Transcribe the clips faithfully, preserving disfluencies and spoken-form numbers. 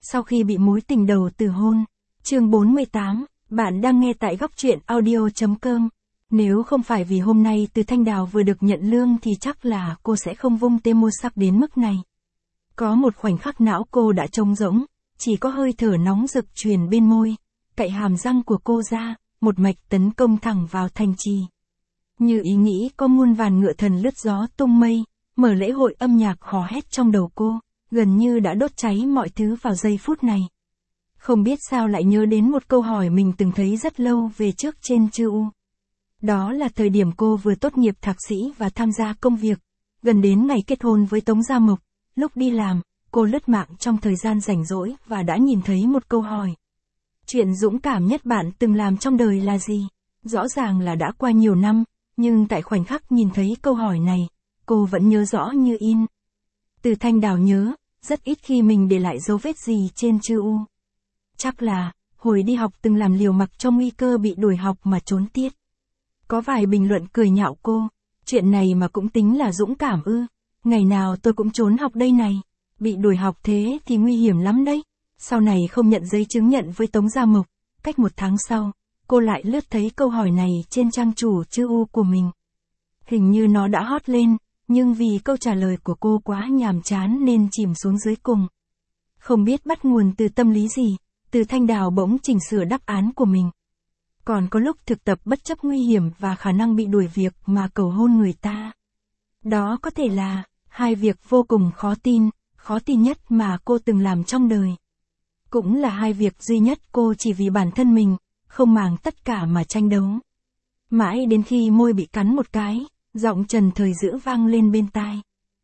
sau khi bị mối tình đầu từ hôn. Chương bốn mươi tám, bạn đang nghe tại góc truyện audio chấm com. Nếu không phải vì hôm nay Từ Thanh Đào vừa được nhận lương thì chắc là cô sẽ không vung tê môi sắc đến mức này. Có một khoảnh khắc não cô đã trống rỗng, chỉ có hơi thở nóng rực truyền bên môi, cạy hàm răng của cô ra, một mạch tấn công thẳng vào thành trì. Như ý nghĩ có muôn vàn ngựa thần lướt gió tung mây, mở lễ hội âm nhạc hò hét trong đầu cô, gần như đã đốt cháy mọi thứ vào giây phút này. Không biết sao lại nhớ đến một câu hỏi mình từng thấy rất lâu về trước trên chư U. Đó là thời điểm cô vừa tốt nghiệp thạc sĩ và tham gia công việc, gần đến ngày kết hôn với Tống Gia Mộc. Lúc đi làm, cô lướt mạng trong thời gian rảnh rỗi và đã nhìn thấy một câu hỏi. Chuyện dũng cảm nhất bạn từng làm trong đời là gì? Rõ ràng là đã qua nhiều năm, nhưng tại khoảnh khắc nhìn thấy câu hỏi này, cô vẫn nhớ rõ như in. Từ Thanh Đào nhớ, rất ít khi mình để lại dấu vết gì trên chư U. Chắc là, hồi đi học từng làm liều mặc trong nguy cơ bị đuổi học mà trốn tiết. Có vài bình luận cười nhạo cô, chuyện này mà cũng tính là dũng cảm ư, ngày nào tôi cũng trốn học đây này, bị đuổi học thế thì nguy hiểm lắm đấy. Sau này không nhận giấy chứng nhận với Tống Gia Mộc, cách một tháng sau, cô lại lướt thấy câu hỏi này trên trang chủ chư U của mình. Hình như nó đã hot lên, nhưng vì câu trả lời của cô quá nhàm chán nên chìm xuống dưới cùng. Không biết bắt nguồn từ tâm lý gì, Từ Thanh Đào bỗng chỉnh sửa đáp án của mình. Còn có lúc thực tập bất chấp nguy hiểm và khả năng bị đuổi việc mà cầu hôn người ta. Đó có thể là hai việc vô cùng khó tin, khó tin nhất mà cô từng làm trong đời. Cũng là hai việc duy nhất cô chỉ vì bản thân mình, không màng tất cả mà tranh đấu. Mãi đến khi môi bị cắn một cái, giọng Trần Thời Dữ vang lên bên tai.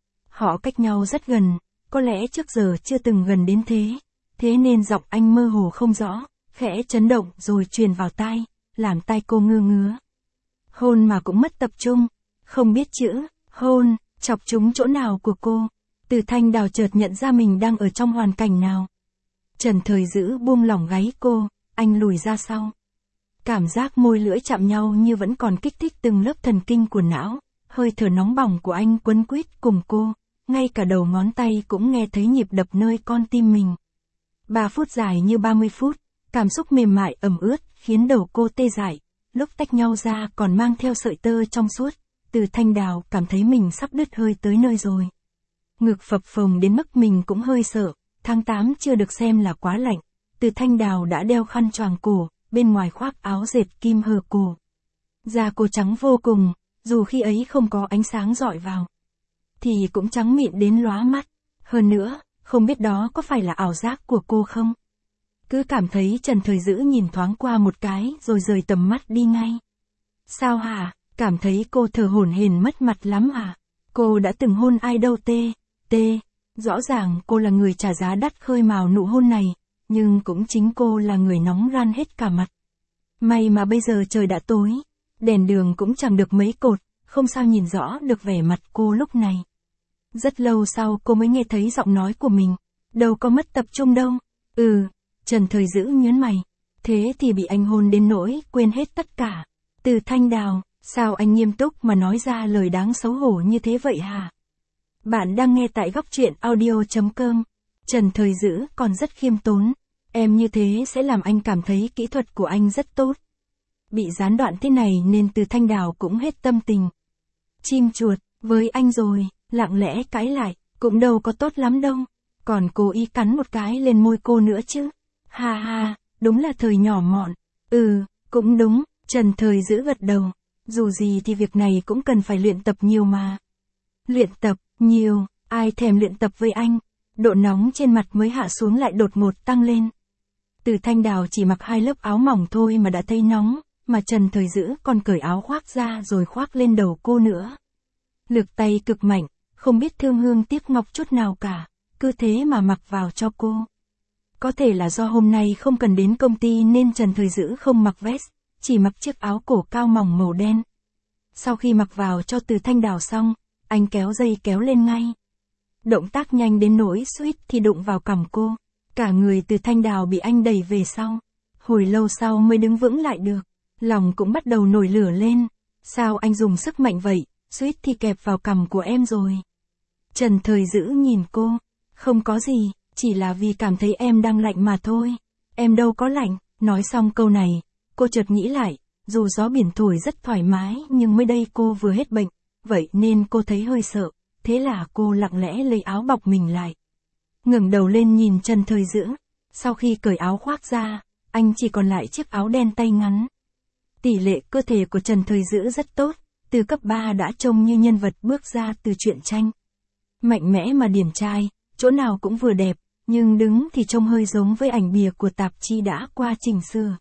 Họ cách nhau rất gần, có lẽ trước giờ chưa từng gần đến thế, thế nên giọng anh mơ hồ không rõ, khẽ chấn động rồi truyền vào tai, làm tai cô ngơ ngứa. Hôn mà cũng mất tập trung, không biết chữ, hôn, chọc trúng chỗ nào của cô. Từ Thanh Đào chợt nhận ra mình đang ở trong hoàn cảnh nào. Trần Thời Dữ buông lỏng gáy cô, anh lùi ra sau. Cảm giác môi lưỡi chạm nhau như vẫn còn kích thích từng lớp thần kinh của não, hơi thở nóng bỏng của anh quấn quýt cùng cô, ngay cả đầu ngón tay cũng nghe thấy nhịp đập nơi con tim mình. Ba phút dài như ba mươi phút, cảm xúc mềm mại ẩm ướt, khiến đầu cô tê dại, lúc tách nhau ra còn mang theo sợi tơ trong suốt. Từ Thanh Đào cảm thấy mình sắp đứt hơi tới nơi rồi. Ngực phập phồng đến mức mình cũng hơi sợ, tháng tám chưa được xem là quá lạnh. Từ Thanh Đào đã đeo khăn choàng cổ, bên ngoài khoác áo dệt kim hở cổ. Da cô trắng vô cùng, dù khi ấy không có ánh sáng rọi vào, thì cũng trắng mịn đến lóa mắt. Hơn nữa, không biết đó có phải là ảo giác của cô không? Cứ cảm thấy Trần Thời Dữ nhìn thoáng qua một cái rồi rời tầm mắt đi ngay. Sao hả? Cảm thấy cô thở hổn hển mất mặt lắm à? Cô đã từng hôn ai đâu tê, tê. Rõ ràng cô là người trả giá đắt khơi mào nụ hôn này, nhưng cũng chính cô là người nóng ran hết cả mặt. May mà bây giờ trời đã tối, đèn đường cũng chẳng được mấy cột, không sao nhìn rõ được vẻ mặt cô lúc này. Rất lâu sau cô mới nghe thấy giọng nói của mình, đâu có mất tập trung đâu. Ừ, Trần Thời Dữ nhớn mày, thế thì bị anh hôn đến nỗi quên hết tất cả. Từ Thanh Đào, sao anh nghiêm túc mà nói ra lời đáng xấu hổ như thế vậy hả? Bạn đang nghe tại góc truyện audio chấm com. Trần Thời Dữ còn rất khiêm tốn, em như thế sẽ làm anh cảm thấy kỹ thuật của anh rất tốt. Bị gián đoạn thế này nên Từ Thanh Đào cũng hết tâm tình. Chim chuột, với anh rồi, lặng lẽ cãi lại, cũng đâu có tốt lắm đâu. Còn cố ý cắn một cái lên môi cô nữa chứ. Ha ha, đúng là thời nhỏ mọn. Ừ, cũng đúng, Trần Thời Dữ gật đầu. Dù gì thì việc này cũng cần phải luyện tập nhiều mà. Luyện tập, nhiều, ai thèm luyện tập với anh. Độ nóng trên mặt mới hạ xuống lại đột ngột tăng lên. Từ Thanh Đào chỉ mặc hai lớp áo mỏng thôi mà đã thấy nóng, mà Trần Thời Dữ còn cởi áo khoác ra rồi khoác lên đầu cô nữa. Lực tay cực mạnh, không biết thương hương tiếc ngọc chút nào cả, cứ thế mà mặc vào cho cô. Có thể là do hôm nay không cần đến công ty nên Trần Thời Dữ không mặc vest, chỉ mặc chiếc áo cổ cao mỏng màu đen. Sau khi mặc vào cho Từ Thanh Đào xong, anh kéo dây kéo lên ngay. Động tác nhanh đến nỗi suýt thì đụng vào cằm cô. Cả người Từ Thanh Đào bị anh đẩy về sau. Hồi lâu sau mới đứng vững lại được. Lòng cũng bắt đầu nổi lửa lên. Sao anh dùng sức mạnh vậy, suýt thì kẹp vào cằm của em rồi. Trần Thời Dữ nhìn cô. Không có gì, Chỉ là vì cảm thấy em đang lạnh mà thôi. Em đâu có lạnh. Nói xong câu này, cô chợt nghĩ lại, dù gió biển thổi rất thoải mái nhưng mới đây cô vừa hết bệnh, vậy nên cô thấy hơi sợ, thế là cô lặng lẽ lấy áo bọc mình lại. Ngẩng đầu lên nhìn Trần Thời Dữ, sau khi cởi áo khoác ra, anh chỉ còn lại chiếc áo đen tay ngắn. Tỷ lệ cơ thể của Trần Thời Dữ rất tốt, từ cấp ba đã trông như nhân vật bước ra từ truyện tranh. Mạnh mẽ mà điển trai, chỗ nào cũng vừa đẹp, nhưng đứng thì trông hơi giống với ảnh bìa của tạp chí đã qua chỉnh sửa.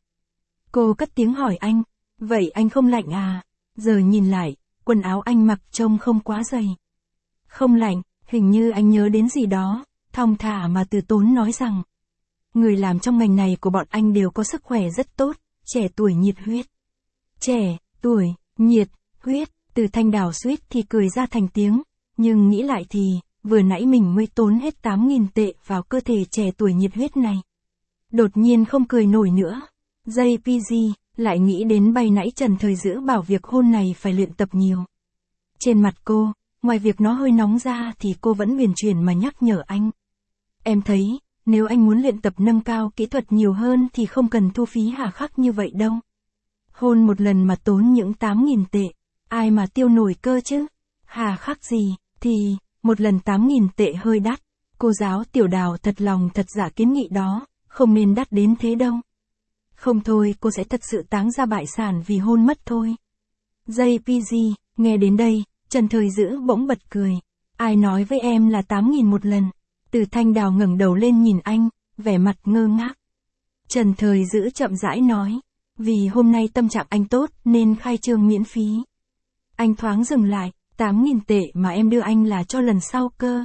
Cô cất tiếng hỏi anh, vậy anh không lạnh à? Giờ nhìn lại, quần áo anh mặc trông không quá dày. Không lạnh, hình như anh nhớ đến gì đó, thong thả mà từ tốn nói rằng. Người làm trong ngành này của bọn anh đều có sức khỏe rất tốt, trẻ tuổi nhiệt huyết. Trẻ, tuổi, nhiệt, huyết, Từ Thanh Đào suýt thì cười ra thành tiếng, nhưng nghĩ lại thì, vừa nãy mình mới tốn hết tám nghìn tệ vào cơ thể trẻ tuổi nhiệt huyết này. Đột nhiên không cười nổi nữa. gi pê giê, lại nghĩ đến bay nãy Trần Thời Dữ bảo việc hôn này phải luyện tập nhiều. Trên mặt cô, ngoài việc nó hơi nóng ra thì cô vẫn huyền chuyển mà nhắc nhở anh. Em thấy, nếu anh muốn luyện tập nâng cao kỹ thuật nhiều hơn thì không cần thu phí hà khắc như vậy đâu. Hôn một lần mà tốn những tám nghìn tệ, ai mà tiêu nổi cơ chứ? Hà khắc gì, thì, một lần tám nghìn tệ hơi đắt. Cô giáo Tiểu Đào thật lòng thật giả kiến nghị đó, không nên đắt đến thế đâu. Không thôi cô sẽ thật sự táng ra bại sản vì hôn mất thôi. gi pê giê, nghe đến đây, Trần Thời Dữ bỗng bật cười. Ai nói với em là tám nghìn một lần? Từ Thanh Đào ngẩng đầu lên nhìn anh, vẻ mặt ngơ ngác. Trần Thời Dữ chậm rãi nói, vì hôm nay tâm trạng anh tốt nên khai trương miễn phí. Anh thoáng dừng lại, tám nghìn tệ mà em đưa anh là cho lần sau cơ.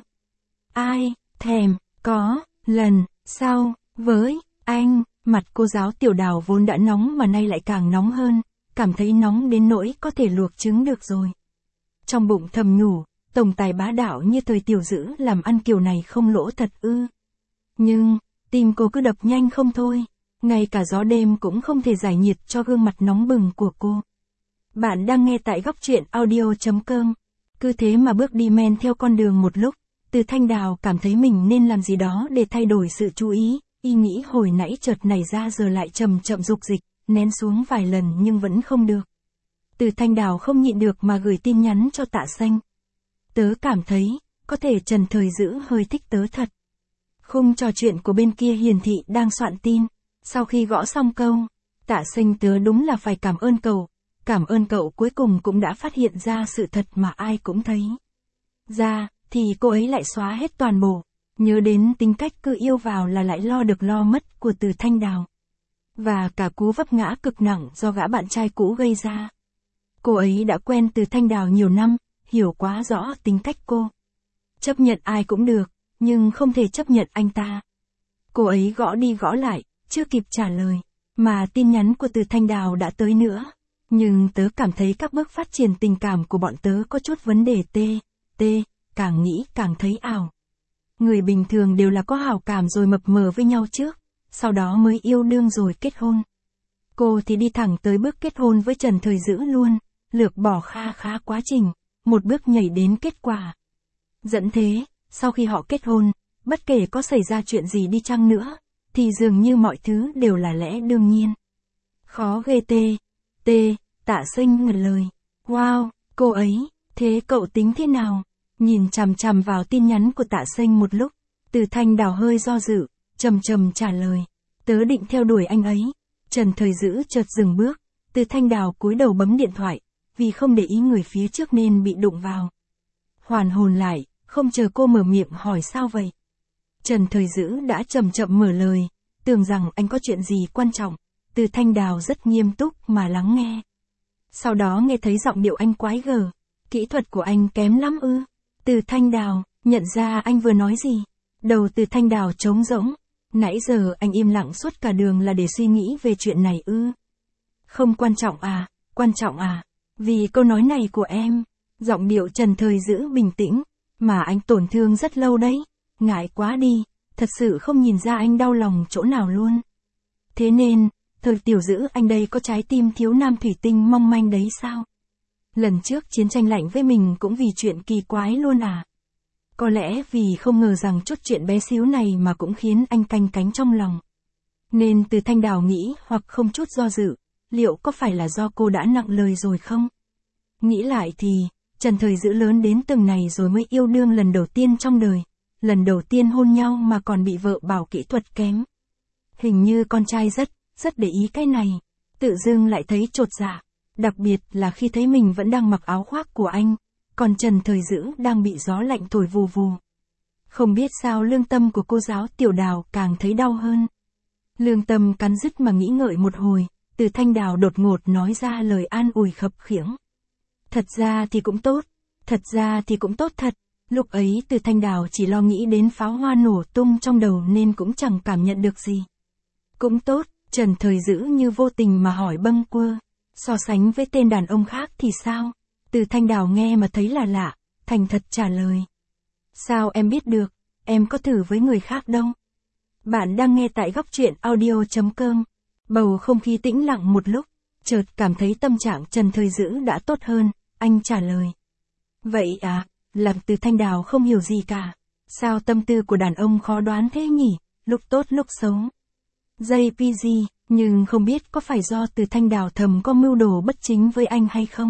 Ai, thèm, có, lần, sau, với, anh, mặt cô giáo Tiểu Đào vốn đã nóng mà nay lại càng nóng hơn, cảm thấy nóng đến nỗi có thể luộc trứng được rồi. Trong bụng thầm nhủ, tổng tài bá đạo như Thời Tiểu Dữ làm ăn kiểu này không lỗ thật ư. Nhưng, tim cô cứ đập nhanh không thôi, ngay cả gió đêm cũng không thể giải nhiệt cho gương mặt nóng bừng của cô. Bạn đang nghe tại góc truyện audio chấm com. Cứ thế mà bước đi men theo con đường một lúc, Từ Thanh Đào cảm thấy mình nên làm gì đó để thay đổi sự chú ý, ý nghĩ hồi nãy chợt nảy ra giờ lại chậm chậm dục dịch, nén xuống vài lần nhưng vẫn không được. Từ Thanh Đào không nhịn được mà gửi tin nhắn cho Tạ Xanh. Tớ cảm thấy, có thể Trần Thời Dữ hơi thích tớ thật. Khung trò chuyện của bên kia hiển thị đang soạn tin. Sau khi gõ xong câu, Tạ Xanh tớ đúng là phải cảm ơn cậu. Cảm ơn cậu cuối cùng cũng đã phát hiện ra sự thật mà ai cũng thấy. Ra, thì cô ấy lại xóa hết toàn bộ. Nhớ đến tính cách cứ yêu vào là lại lo được lo mất của Từ Thanh Đào. Và cả cú vấp ngã cực nặng do gã bạn trai cũ gây ra. Cô ấy đã quen Từ Thanh Đào nhiều năm, hiểu quá rõ tính cách cô. Chấp nhận ai cũng được, nhưng không thể chấp nhận anh ta. Cô ấy gõ đi gõ lại, chưa kịp trả lời, mà tin nhắn của Từ Thanh Đào đã tới nữa. Nhưng tớ cảm thấy các bước phát triển tình cảm của bọn tớ có chút vấn đề tê, tê, càng nghĩ càng thấy ảo. Người bình thường đều là có hảo cảm rồi mập mờ với nhau trước, sau đó mới yêu đương rồi kết hôn. Cô thì đi thẳng tới bước kết hôn với Trần Thời Dữ luôn, lược bỏ kha khá quá trình, một bước nhảy đến kết quả. Dẫn thế, sau khi họ kết hôn, bất kể có xảy ra chuyện gì đi chăng nữa, thì dường như mọi thứ đều là lẽ đương nhiên. Khó ghê tê, tê, Tạ Xanh ngẩn lời. Wow, cô ấy, thế cậu tính thế nào? Nhìn chằm chằm vào tin nhắn của Tạ Xanh một lúc, Từ Thanh Đào hơi do dự, trầm trầm trả lời. Tớ định theo đuổi anh ấy. Trần Thời Dữ chợt dừng bước, Từ Thanh Đào cúi đầu bấm điện thoại, vì không để ý người phía trước nên bị đụng vào. Hoàn hồn lại, không chờ cô mở miệng hỏi sao vậy. Trần Thời Dữ đã chậm chậm mở lời, tưởng rằng anh có chuyện gì quan trọng. Từ Thanh Đào rất nghiêm túc mà lắng nghe. Sau đó nghe thấy giọng điệu anh quái gở. Kỹ thuật của anh kém lắm ư? Từ Thanh Đào, nhận ra anh vừa nói gì. Đầu Từ Thanh Đào trống rỗng. Nãy giờ anh im lặng suốt cả đường là để suy nghĩ về chuyện này ư? Không quan trọng à, quan trọng à? Vì câu nói này của em. Giọng điệu Trần Thời Dữ bình tĩnh. Mà anh tổn thương rất lâu đấy. Ngại quá đi, thật sự không nhìn ra anh đau lòng chỗ nào luôn. Thế nên, Thời Tiểu Dữ anh đây có trái tim thiếu nam thủy tinh mong manh đấy sao? Lần trước chiến tranh lạnh với mình cũng vì chuyện kỳ quái luôn à? Có lẽ vì không ngờ rằng chút chuyện bé xíu này mà cũng khiến anh canh cánh trong lòng. Nên Từ Thanh Đào nghĩ hoặc không chút do dự, liệu có phải là do cô đã nặng lời rồi không? Nghĩ lại thì, Trần Thời Dữ lớn đến từng này rồi mới yêu đương lần đầu tiên trong đời. Lần đầu tiên hôn nhau mà còn bị vợ bảo kỹ thuật kém. Hình như con trai rất, rất để ý cái này. Tự dưng lại thấy chột dạ. Đặc biệt là khi thấy mình vẫn đang mặc áo khoác của anh. Còn Trần Thời Dữ đang bị gió lạnh thổi vù vù. Không biết sao lương tâm của cô giáo Tiểu Đào càng thấy đau hơn. Lương tâm cắn rứt mà nghĩ ngợi một hồi. Từ Thanh Đào đột ngột nói ra lời an ủi khập khiễng. Thật ra thì cũng tốt. Thật ra thì cũng tốt thật. Lúc ấy Từ Thanh Đào chỉ lo nghĩ đến pháo hoa nổ tung trong đầu nên cũng chẳng cảm nhận được gì. Cũng tốt, Trần Thời Dữ như vô tình mà hỏi bâng quơ. So sánh với tên đàn ông khác thì sao? Từ Thanh Đào nghe mà thấy là lạ, thành thật trả lời. Sao em biết được, em có thử với người khác đâu. Bạn đang nghe tại góc truyện audio chấm com. Bầu không khí tĩnh lặng một lúc, chợt cảm thấy tâm trạng Trần Thời Dữ đã tốt hơn, anh trả lời. Vậy à, làm Từ Thanh Đào không hiểu gì cả. Sao tâm tư của đàn ông khó đoán thế nhỉ, lúc tốt lúc xấu. jê pê giê, nhưng không biết có phải do Từ Thanh Đào thầm có mưu đồ bất chính với anh hay không.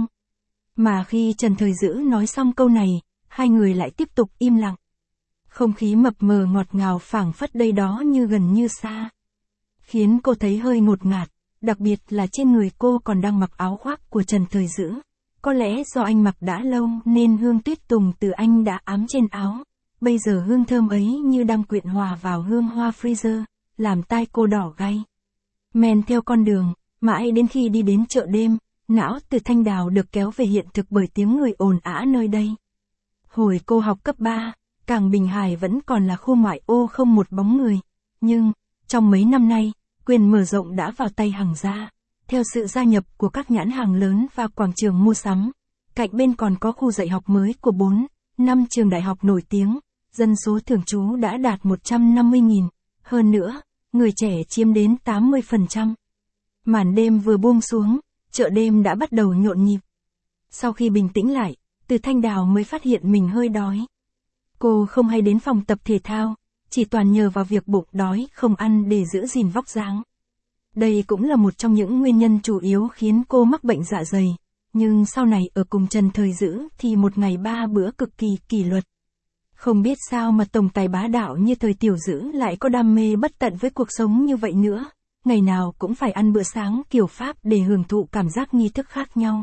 Mà khi Trần Thời Dữ nói xong câu này, hai người lại tiếp tục im lặng. Không khí mập mờ ngọt ngào phảng phất đây đó như gần như xa. Khiến cô thấy hơi ngột ngạt, đặc biệt là trên người cô còn đang mặc áo khoác của Trần Thời Dữ. Có lẽ do anh mặc đã lâu nên hương tuyết tùng từ anh đã ám trên áo. Bây giờ hương thơm ấy như đang quyện hòa vào hương hoa freezer, làm tai cô đỏ gay. Men theo con đường, mãi đến khi đi đến chợ đêm, não Từ Thanh Đào được kéo về hiện thực bởi tiếng người ồn ào nơi đây. Hồi cô học cấp ba, Cảng Bình Hải vẫn còn là khu ngoại ô không một bóng người. Nhưng, trong mấy năm nay, quyền mở rộng đã vào tay hàng gia. Theo sự gia nhập của các nhãn hàng lớn và quảng trường mua sắm, cạnh bên còn có khu dạy học mới của bốn, năm trường đại học nổi tiếng, dân số thường trú đã đạt một trăm năm mươi nghìn. Hơn nữa, người trẻ chiếm đến tám mươi phần trăm. Màn đêm vừa buông xuống, chợ đêm đã bắt đầu nhộn nhịp. Sau khi bình tĩnh lại, Từ Thanh Đào mới phát hiện mình hơi đói. Cô không hay đến phòng tập thể thao, chỉ toàn nhờ vào việc bụng đói không ăn để giữ gìn vóc dáng. Đây cũng là một trong những nguyên nhân chủ yếu khiến cô mắc bệnh dạ dày, nhưng sau này ở cùng Trần Thời Dữ thì một ngày ba bữa cực kỳ kỷ luật. Không biết sao mà tổng tài bá đạo như Thời Tiểu Dữ lại có đam mê bất tận với cuộc sống như vậy nữa, ngày nào cũng phải ăn bữa sáng kiểu Pháp để hưởng thụ cảm giác nghi thức khác nhau.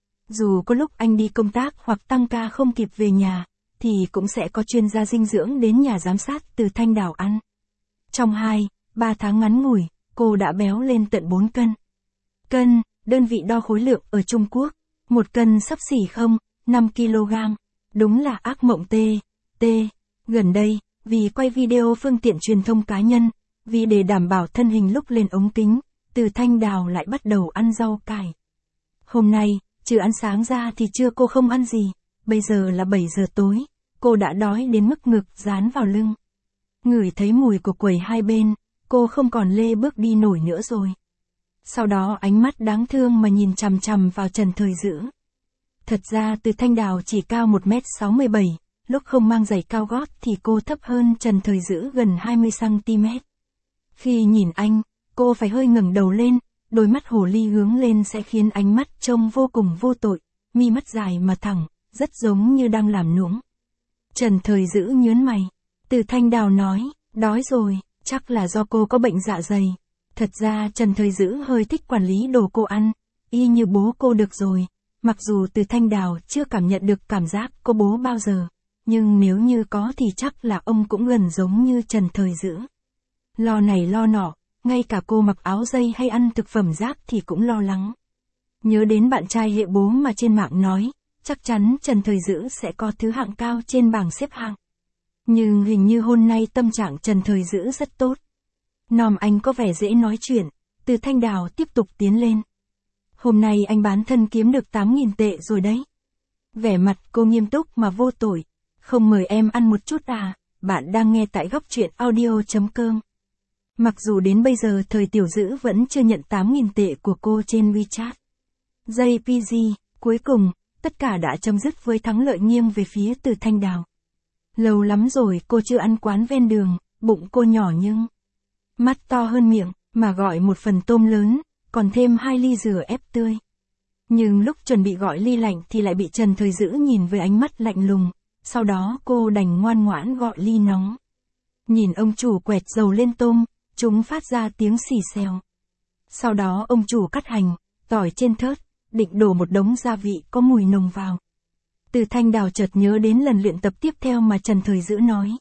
Dù có lúc anh đi công tác hoặc tăng ca không kịp về nhà, thì cũng sẽ có chuyên gia dinh dưỡng đến nhà giám sát Từ Thanh Đào ăn. Trong hai, ba tháng ngắn ngủi, cô đã béo lên tận bốn cân. Cân, đơn vị đo khối lượng ở Trung Quốc, một cân xấp xỉ không, năm ki lô gam. Đúng là ác mộng tê, tê. Gần đây, vì quay video phương tiện truyền thông cá nhân, vì để đảm bảo thân hình lúc lên ống kính, Từ Thanh Đào lại bắt đầu ăn rau cải. Hôm nay, trừ ăn sáng ra thì trưa cô không ăn gì, bây giờ là bảy giờ tối, cô đã đói đến mức ngực dán vào lưng. Ngửi thấy mùi của quầy hai bên, cô không còn lê bước đi nổi nữa rồi. Sau đó ánh mắt đáng thương mà nhìn chằm chằm vào Trần Thời Dữ. Thật ra Từ Thanh Đào chỉ cao một mét sáu mươi bảy, lúc không mang giày cao gót thì cô thấp hơn Trần Thời Dữ gần hai mươi xăng ti mét. Khi nhìn anh, cô phải hơi ngẩng đầu lên, đôi mắt hồ ly hướng lên sẽ khiến ánh mắt trông vô cùng vô tội, mi mắt dài mà thẳng, rất giống như đang làm nũng. Trần Thời Dữ nhớn mày. Từ Thanh Đào nói, đói rồi, chắc là do cô có bệnh dạ dày. Thật ra Trần Thời Dữ hơi thích quản lý đồ cô ăn, y như bố cô được rồi. Mặc dù Từ Thanh Đào chưa cảm nhận được cảm giác có bố bao giờ, nhưng nếu như có thì chắc là ông cũng gần giống như Trần Thời Dữ. Lo này lo nọ, ngay cả cô mặc áo dây hay ăn thực phẩm rác thì cũng lo lắng. Nhớ đến bạn trai hệ bố mà trên mạng nói, chắc chắn Trần Thời Dữ sẽ có thứ hạng cao trên bảng xếp hạng. Nhưng hình như hôm nay tâm trạng Trần Thời Dữ rất tốt. Nom anh có vẻ dễ nói chuyện, Từ Thanh Đào tiếp tục tiến lên. Hôm nay anh bán thân kiếm được tám nghìn tệ rồi đấy. Vẻ mặt cô nghiêm túc mà vô tội. Không mời em ăn một chút à, bạn đang nghe tại góc truyện audio chấm com. Mặc dù đến bây giờ Thời Tiểu Dữ vẫn chưa nhận tám nghìn tệ của cô trên WeChat. jê pê giê, cuối cùng, tất cả đã chấm dứt với thắng lợi nghiêng về phía Từ Thanh Đào. Lâu lắm rồi cô chưa ăn quán ven đường, bụng cô nhỏ nhưng mắt to hơn miệng, mà gọi một phần tôm lớn, còn thêm hai ly dừa ép tươi. Nhưng lúc chuẩn bị gọi ly lạnh thì lại bị Trần Thời Dữ nhìn với ánh mắt lạnh lùng, sau đó cô đành ngoan ngoãn gọi ly nóng. Nhìn ông chủ quẹt dầu lên tôm, chúng phát ra tiếng xì xèo. Sau đó ông chủ cắt hành, tỏi trên thớt, định đổ một đống gia vị có mùi nồng vào. Từ Thanh Đào chợt nhớ đến lần luyện tập tiếp theo mà Trần Thời Dữ nói.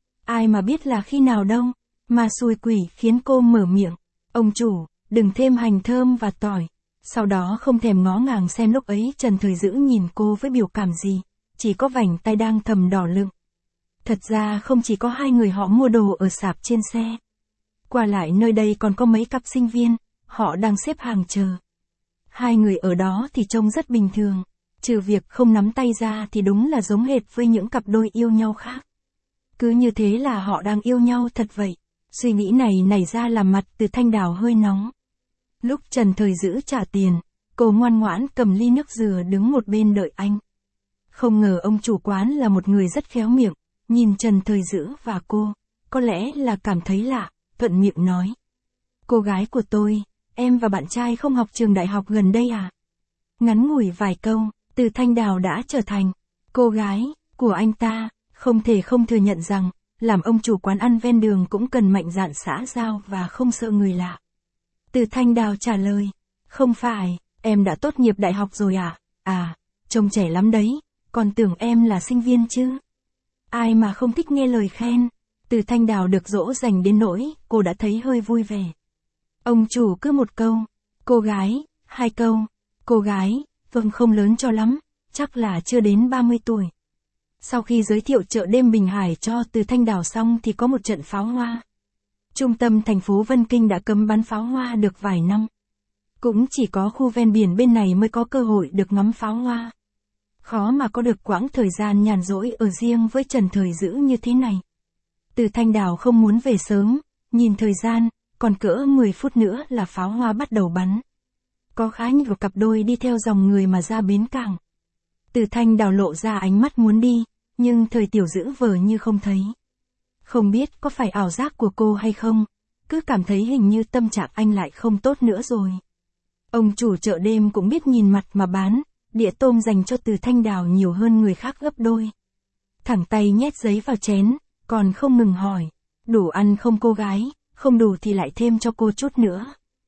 Ai mà biết là khi nào đâu, mà xui quỷ khiến cô mở miệng. Ông chủ, đừng thêm hành thơm và tỏi. Sau đó không thèm ngó ngàng xem lúc ấy Trần Thời Dữ nhìn cô với biểu cảm gì, chỉ có vành tay đang thầm đỏ lựng. Thật ra không chỉ có hai người họ mua đồ ở sạp trên xe. Qua lại nơi đây còn có mấy cặp sinh viên, họ đang xếp hàng chờ. Hai người ở đó thì trông rất bình thường, trừ việc không nắm tay ra thì đúng là giống hệt với những cặp đôi yêu nhau khác. Cứ như thế là họ đang yêu nhau thật vậy. Suy nghĩ này nảy ra làm mặt Từ Thanh Đào hơi nóng. Lúc Trần Thời Dữ trả tiền, cô ngoan ngoãn cầm ly nước dừa đứng một bên đợi anh. Không ngờ ông chủ quán là một người rất khéo miệng, nhìn Trần Thời Dữ và cô, có lẽ là cảm thấy lạ, thuận miệng nói. Cô gái của tôi, em và bạn trai không học trường đại học gần đây à? Ngắn ngủi vài câu, Từ Thanh Đào đã trở thành cô gái của anh ta, không thể không thừa nhận rằng, làm ông chủ quán ăn ven đường cũng cần mạnh dạn xã giao và không sợ người lạ. Từ Thanh Đào trả lời, không phải, em đã tốt nghiệp đại học rồi à? À, trông trẻ lắm đấy, còn tưởng em là sinh viên chứ. Ai mà không thích nghe lời khen. Từ Thanh Đào được dỗ dành đến nỗi, cô đã thấy hơi vui vẻ. Ông chủ cứ một câu, cô gái, hai câu, cô gái, vâng không lớn cho lắm, chắc là chưa đến ba mươi tuổi. Sau khi giới thiệu chợ đêm Bình Hải cho Từ Thanh Đào xong thì có một trận pháo hoa. Trung tâm thành phố Vân Kinh đã cấm bắn pháo hoa được vài năm. Cũng chỉ có khu ven biển bên này mới có cơ hội được ngắm pháo hoa. Khó mà có được quãng thời gian nhàn rỗi ở riêng với Trần Thời Dữ như thế này. Từ Thanh Đào không muốn về sớm, nhìn thời gian, còn cỡ mười phút nữa là pháo hoa bắt đầu bắn. Có khá nhiều cặp đôi đi theo dòng người mà ra bến cảng. Từ Thanh Đào lộ ra ánh mắt muốn đi, nhưng Thời Tiểu Dữ vờ như không thấy. Không biết có phải ảo giác của cô hay không, cứ cảm thấy hình như tâm trạng anh lại không tốt nữa rồi. Ông chủ chợ đêm cũng biết nhìn mặt mà bán, đĩa tôm dành cho Từ Thanh Đào nhiều hơn người khác gấp đôi. Thẳng tay nhét giấy vào chén, còn không ngừng hỏi, đủ ăn không cô gái, không đủ thì lại thêm cho cô chút nữa.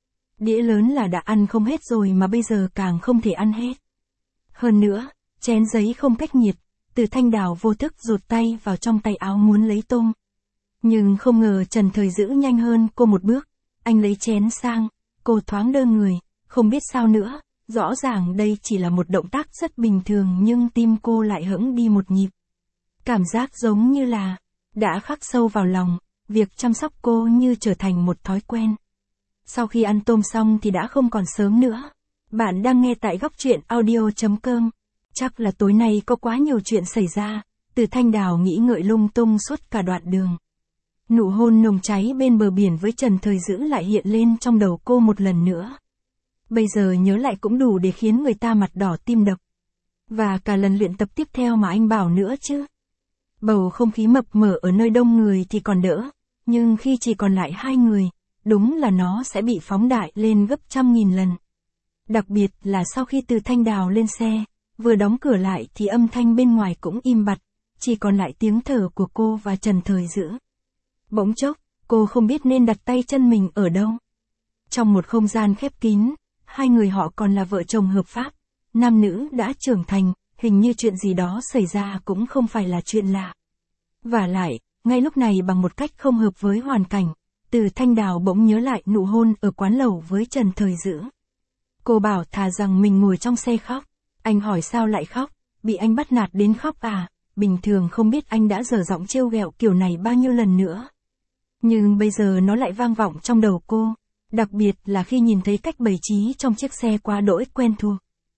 Đĩa lớn là đã ăn không hết rồi mà bây giờ càng không thể ăn hết. Hơn nữa, chén giấy không cách nhiệt, Từ Thanh Đào vô thức rụt tay vào trong tay áo muốn lấy tôm. Nhưng không ngờ Trần Thời Dữ nhanh hơn cô một bước, anh lấy chén sang, cô thoáng đơ người, không biết sao nữa, rõ ràng đây chỉ là một động tác rất bình thường nhưng tim cô lại hững đi một nhịp. Cảm giác giống như là, đã khắc sâu vào lòng, việc chăm sóc cô như trở thành một thói quen. Sau khi ăn tôm xong thì đã không còn sớm nữa. Bạn đang nghe tại góc truyện audio chấm com. Chắc là tối nay có quá nhiều chuyện xảy ra, Từ Thanh Đào nghĩ ngợi lung tung suốt cả đoạn đường. Nụ hôn nồng cháy bên bờ biển với Trần Thời Dữ lại hiện lên trong đầu cô một lần nữa. Bây giờ nhớ lại cũng đủ để khiến người ta mặt đỏ tim đập. Và cả lần luyện tập tiếp theo mà anh bảo nữa chứ. Bầu không khí mập mờ ở nơi đông người thì còn đỡ, nhưng khi chỉ còn lại hai người, đúng là nó sẽ bị phóng đại lên gấp trăm nghìn lần. Đặc biệt là sau khi Từ Thanh Đào lên xe, vừa đóng cửa lại thì âm thanh bên ngoài cũng im bặt, chỉ còn lại tiếng thở của cô và Trần Thời Dữ. Bỗng chốc, cô không biết nên đặt tay chân mình ở đâu. Trong một không gian khép kín, hai người họ còn là vợ chồng hợp pháp, nam nữ đã trưởng thành, hình như chuyện gì đó xảy ra cũng không phải là chuyện lạ. Vả lại, ngay lúc này bằng một cách không hợp với hoàn cảnh, Từ Thanh Đào bỗng nhớ lại nụ hôn ở quán lẩu với Trần Thời Dữ. Cô bảo thà rằng mình ngồi trong xe khóc. Anh hỏi sao lại khóc, bị anh bắt nạt đến khóc à, bình thường không biết anh đã dở giọng trêu ghẹo kiểu này bao nhiêu lần nữa. Nhưng bây giờ nó lại vang vọng trong đầu cô, đặc biệt là khi nhìn thấy cách bày trí trong chiếc xe quá đỗi quen thuộc.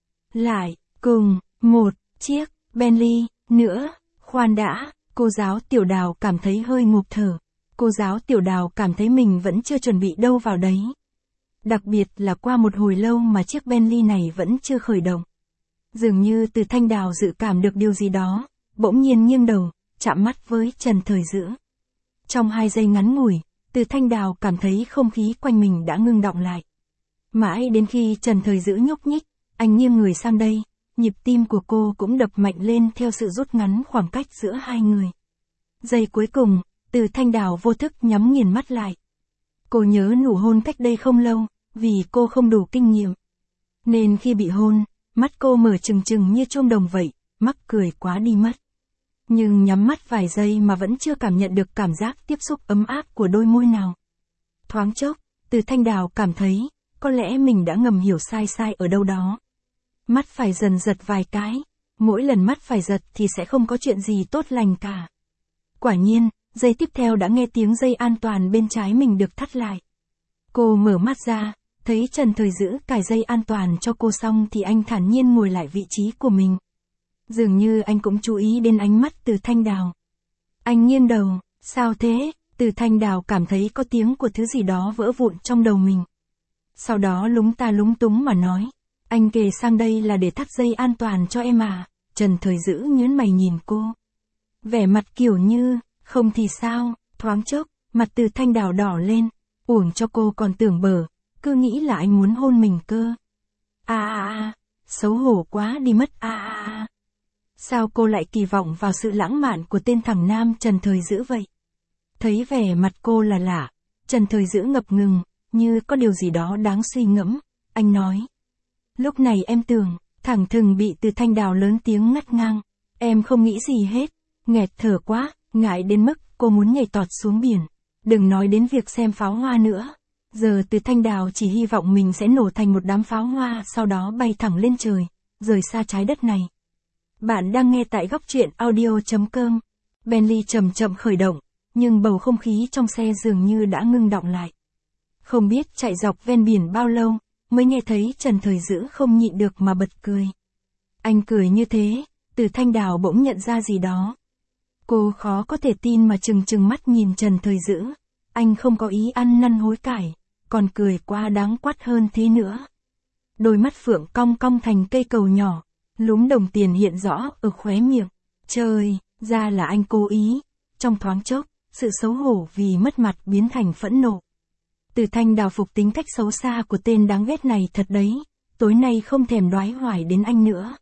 Lại, cùng, một, chiếc, Bentley, nữa, khoan đã, cô giáo Tiểu Đào cảm thấy hơi ngộp thở. Cô giáo Tiểu Đào cảm thấy mình vẫn chưa chuẩn bị đâu vào đấy. Đặc biệt là qua một hồi lâu mà chiếc Bentley này vẫn chưa khởi động. Dường như Từ Thanh Đào dự cảm được điều gì đó, bỗng nhiên nghiêng đầu, chạm mắt với Trần Thời Dữ. Trong hai giây ngắn ngủi, Từ Thanh Đào cảm thấy không khí quanh mình đã ngưng đọng lại. Mãi đến khi Trần Thời Dữ nhúc nhích, anh nghiêng người sang đây, nhịp tim của cô cũng đập mạnh lên theo sự rút ngắn khoảng cách giữa hai người. Giây cuối cùng, Từ Thanh Đào vô thức nhắm nghiền mắt lại. Cô nhớ nụ hôn cách đây không lâu, vì cô không đủ kinh nghiệm. Nên khi bị hôn, mắt cô mở trừng trừng như chuông đồng vậy, mắc cười quá đi mất. Nhưng nhắm mắt vài giây mà vẫn chưa cảm nhận được cảm giác tiếp xúc ấm áp của đôi môi nào. Thoáng chốc, Từ Thanh Đào cảm thấy, có lẽ mình đã ngầm hiểu sai sai ở đâu đó. Mắt phải dần giật vài cái, mỗi lần mắt phải giật thì sẽ không có chuyện gì tốt lành cả. Quả nhiên, giây tiếp theo đã nghe tiếng dây an toàn bên trái mình được thắt lại. Cô mở mắt ra, thấy Trần Thời Dữ cài dây an toàn cho cô xong thì anh thản nhiên ngồi lại vị trí của mình. Dường như anh cũng chú ý đến ánh mắt Từ Thanh Đào. Anh nghiêng đầu, sao thế? Từ Thanh Đào cảm thấy có tiếng của thứ gì đó vỡ vụn trong đầu mình. Sau đó lúng ta lúng túng mà nói, anh kề sang đây là để thắt dây an toàn cho em à? Trần Thời Dữ nhướng mày nhìn cô. Vẻ mặt kiểu như, không thì sao, thoáng chốc, mặt Từ Thanh Đào đỏ lên, uổng cho cô còn tưởng bở, cứ nghĩ là anh muốn hôn mình cơ. À à à, xấu hổ quá đi mất à à à. Sao cô lại kỳ vọng vào sự lãng mạn của tên thằng nam Trần Thời Dữ vậy? Thấy vẻ mặt cô là lạ, Trần Thời Dữ ngập ngừng, như có điều gì đó đáng suy ngẫm, anh nói. Lúc này em tưởng, thẳng thừng bị Từ Thanh Đào lớn tiếng ngắt ngang, em không nghĩ gì hết, nghẹt thở quá, ngại đến mức cô muốn nhảy tọt xuống biển, đừng nói đến việc xem pháo hoa nữa. Giờ Từ Thanh Đào chỉ hy vọng mình sẽ nổ thành một đám pháo hoa sau đó bay thẳng lên trời, rời xa trái đất này. Bạn đang nghe tại góc truyện audio chấm com. Bentley chậm chậm khởi động, nhưng bầu không khí trong xe dường như đã ngưng đọng lại. Không biết chạy dọc ven biển bao lâu, mới nghe thấy Trần Thời Dữ không nhịn được mà bật cười. Anh cười như thế, Từ Thanh Đào bỗng nhận ra gì đó. Cô khó có thể tin mà trừng trừng mắt nhìn Trần Thời Dữ. Anh không có ý ăn năn hối cải, còn cười quá đáng quát hơn thế nữa. Đôi mắt phượng cong cong thành cây cầu nhỏ, lúm đồng tiền hiện rõ ở khóe miệng. Trời, ra là anh cố ý. Trong thoáng chốc, sự xấu hổ vì mất mặt biến thành phẫn nộ. Từ Thanh Đào phục tính cách xấu xa của tên đáng ghét này thật đấy, tối nay không thèm đoái hoài đến anh nữa.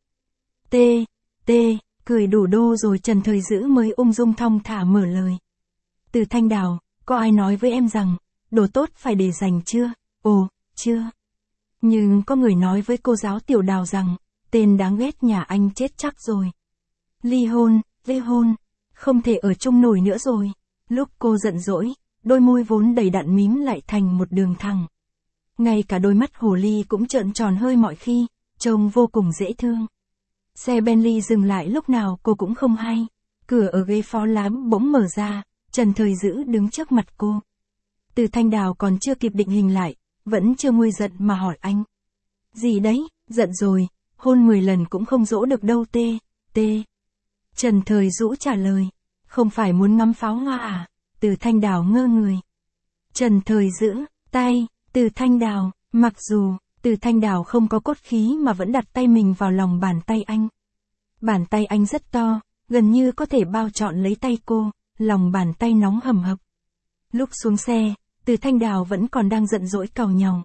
Tê, tê, cười đủ đô rồi Trần Thời Dữ mới ung dung thong thả mở lời. Từ Thanh Đào, có ai nói với em rằng, đồ tốt phải để dành chưa? Ồ, chưa. Nhưng có người nói với cô giáo Tiểu Đào rằng, tên đáng ghét nhà anh chết chắc rồi. Ly hôn, ly hôn, không thể ở chung nổi nữa rồi. Lúc cô giận dỗi, đôi môi vốn đầy đặn mím lại thành một đường thẳng. Ngay cả đôi mắt hồ ly cũng trợn tròn hơi mọi khi, trông vô cùng dễ thương. Xe Bentley dừng lại lúc nào cô cũng không hay. Cửa ở ghế phó lái bỗng mở ra, Trần Thời Dữ đứng trước mặt cô. Từ Thanh Đào còn chưa kịp định hình lại, vẫn chưa nguôi giận mà hỏi anh. Gì đấy, giận rồi, hôn mười lần cũng không dỗ được đâu tê, tê. Trần Thời Dữ trả lời, không phải muốn ngắm pháo hoa à? Từ Thanh Đào ngơ người. Trần Thời Dữ, tay, Từ Thanh Đào, mặc dù, Từ Thanh Đào không có cốt khí mà vẫn đặt tay mình vào lòng bàn tay anh. Bàn tay anh rất to, gần như có thể bao trọn lấy tay cô, lòng bàn tay nóng hầm hập. Lúc xuống xe, Từ Thanh Đào vẫn còn đang giận dỗi càu nhàu.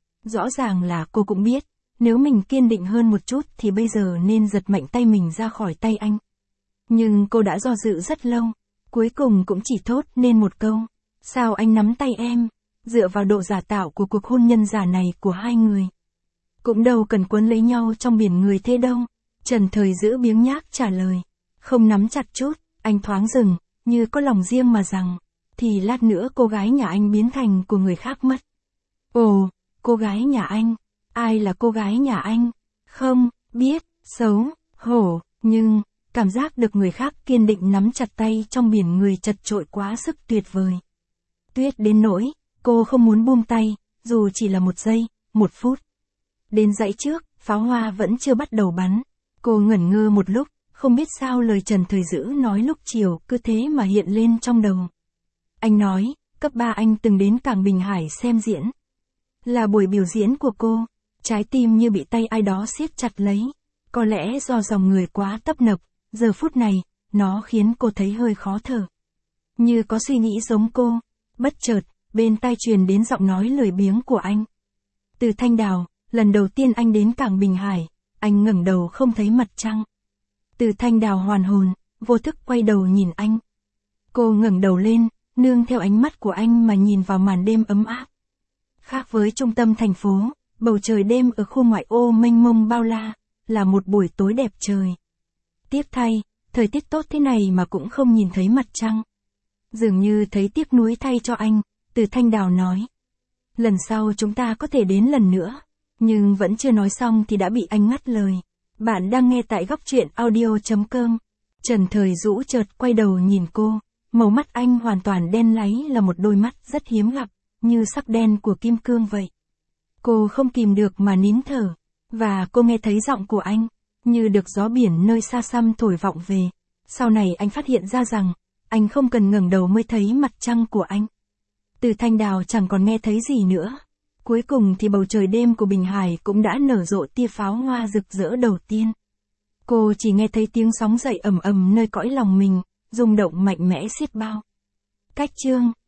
Rõ ràng là cô cũng biết, nếu mình kiên định hơn một chút thì bây giờ nên giật mạnh tay mình ra khỏi tay anh. Nhưng cô đã do dự rất lâu, cuối cùng cũng chỉ thốt nên một câu. Sao anh nắm tay em? Dựa vào độ giả tạo của cuộc hôn nhân giả này của hai người. Cũng đâu cần quấn lấy nhau trong biển người thế đâu. Trần Thời Dữ biếng nhác trả lời. Không nắm chặt chút, anh thoáng dừng, như có lòng riêng mà rằng. Thì lát nữa cô gái nhà anh biến thành của người khác mất. Ồ, cô gái nhà anh? Ai là cô gái nhà anh? Không, biết, xấu, hổ, nhưng, cảm giác được người khác kiên định nắm chặt tay trong biển người chật chội quá sức tuyệt vời. Tuyết đến nỗi, cô không muốn buông tay, dù chỉ là một giây, một phút. Đến dãy trước, pháo hoa vẫn chưa bắt đầu bắn. Cô ngẩn ngơ một lúc, không biết sao lời Trần Thời Dữ nói lúc chiều cứ thế mà hiện lên trong đầu. Anh nói, cấp ba anh từng đến Cảng Bình Hải xem diễn. Là buổi biểu diễn của cô, trái tim như bị tay ai đó siết chặt lấy. Có lẽ do dòng người quá tấp nập, giờ phút này, nó khiến cô thấy hơi khó thở. Như có suy nghĩ giống cô, bất chợt, bên tai truyền đến giọng nói lười biếng của anh. Từ Thanh Đào, lần đầu tiên anh đến cảng Bình Hải, anh ngẩng đầu không thấy mặt trăng. Từ Thanh Đào hoàn hồn, vô thức quay đầu nhìn anh. Cô ngẩng đầu lên, nương theo ánh mắt của anh mà nhìn vào màn đêm ấm áp. Khác với trung tâm thành phố, bầu trời đêm ở khu ngoại ô mênh mông bao la, là một buổi tối đẹp trời. Tiếc thay, thời tiết tốt thế này mà cũng không nhìn thấy mặt trăng. Dường như thấy tiếc nuối thay cho anh, Từ Thanh Đào nói. Lần sau chúng ta có thể đến lần nữa. Nhưng vẫn chưa nói xong thì đã bị anh ngắt lời. Bạn đang nghe tại góc truyện audio.com. Trần Thời Dũ chợt quay đầu nhìn cô. Màu mắt anh hoàn toàn đen láy, là một đôi mắt rất hiếm gặp, như sắc đen của kim cương vậy. Cô không kìm được mà nín thở. Và cô nghe thấy giọng của anh, như được gió biển nơi xa xăm thổi vọng về. Sau này anh phát hiện ra rằng, anh không cần ngẩng đầu mới thấy mặt trăng của anh. Từ Thanh Đào chẳng còn nghe thấy gì nữa. Cuối cùng thì bầu trời đêm của Bình Hải cũng đã nở rộ tia pháo hoa rực rỡ đầu tiên. Cô chỉ nghe thấy tiếng sóng dậy ầm ầm nơi cõi lòng mình, rung động mạnh mẽ xiết bao. Cách chương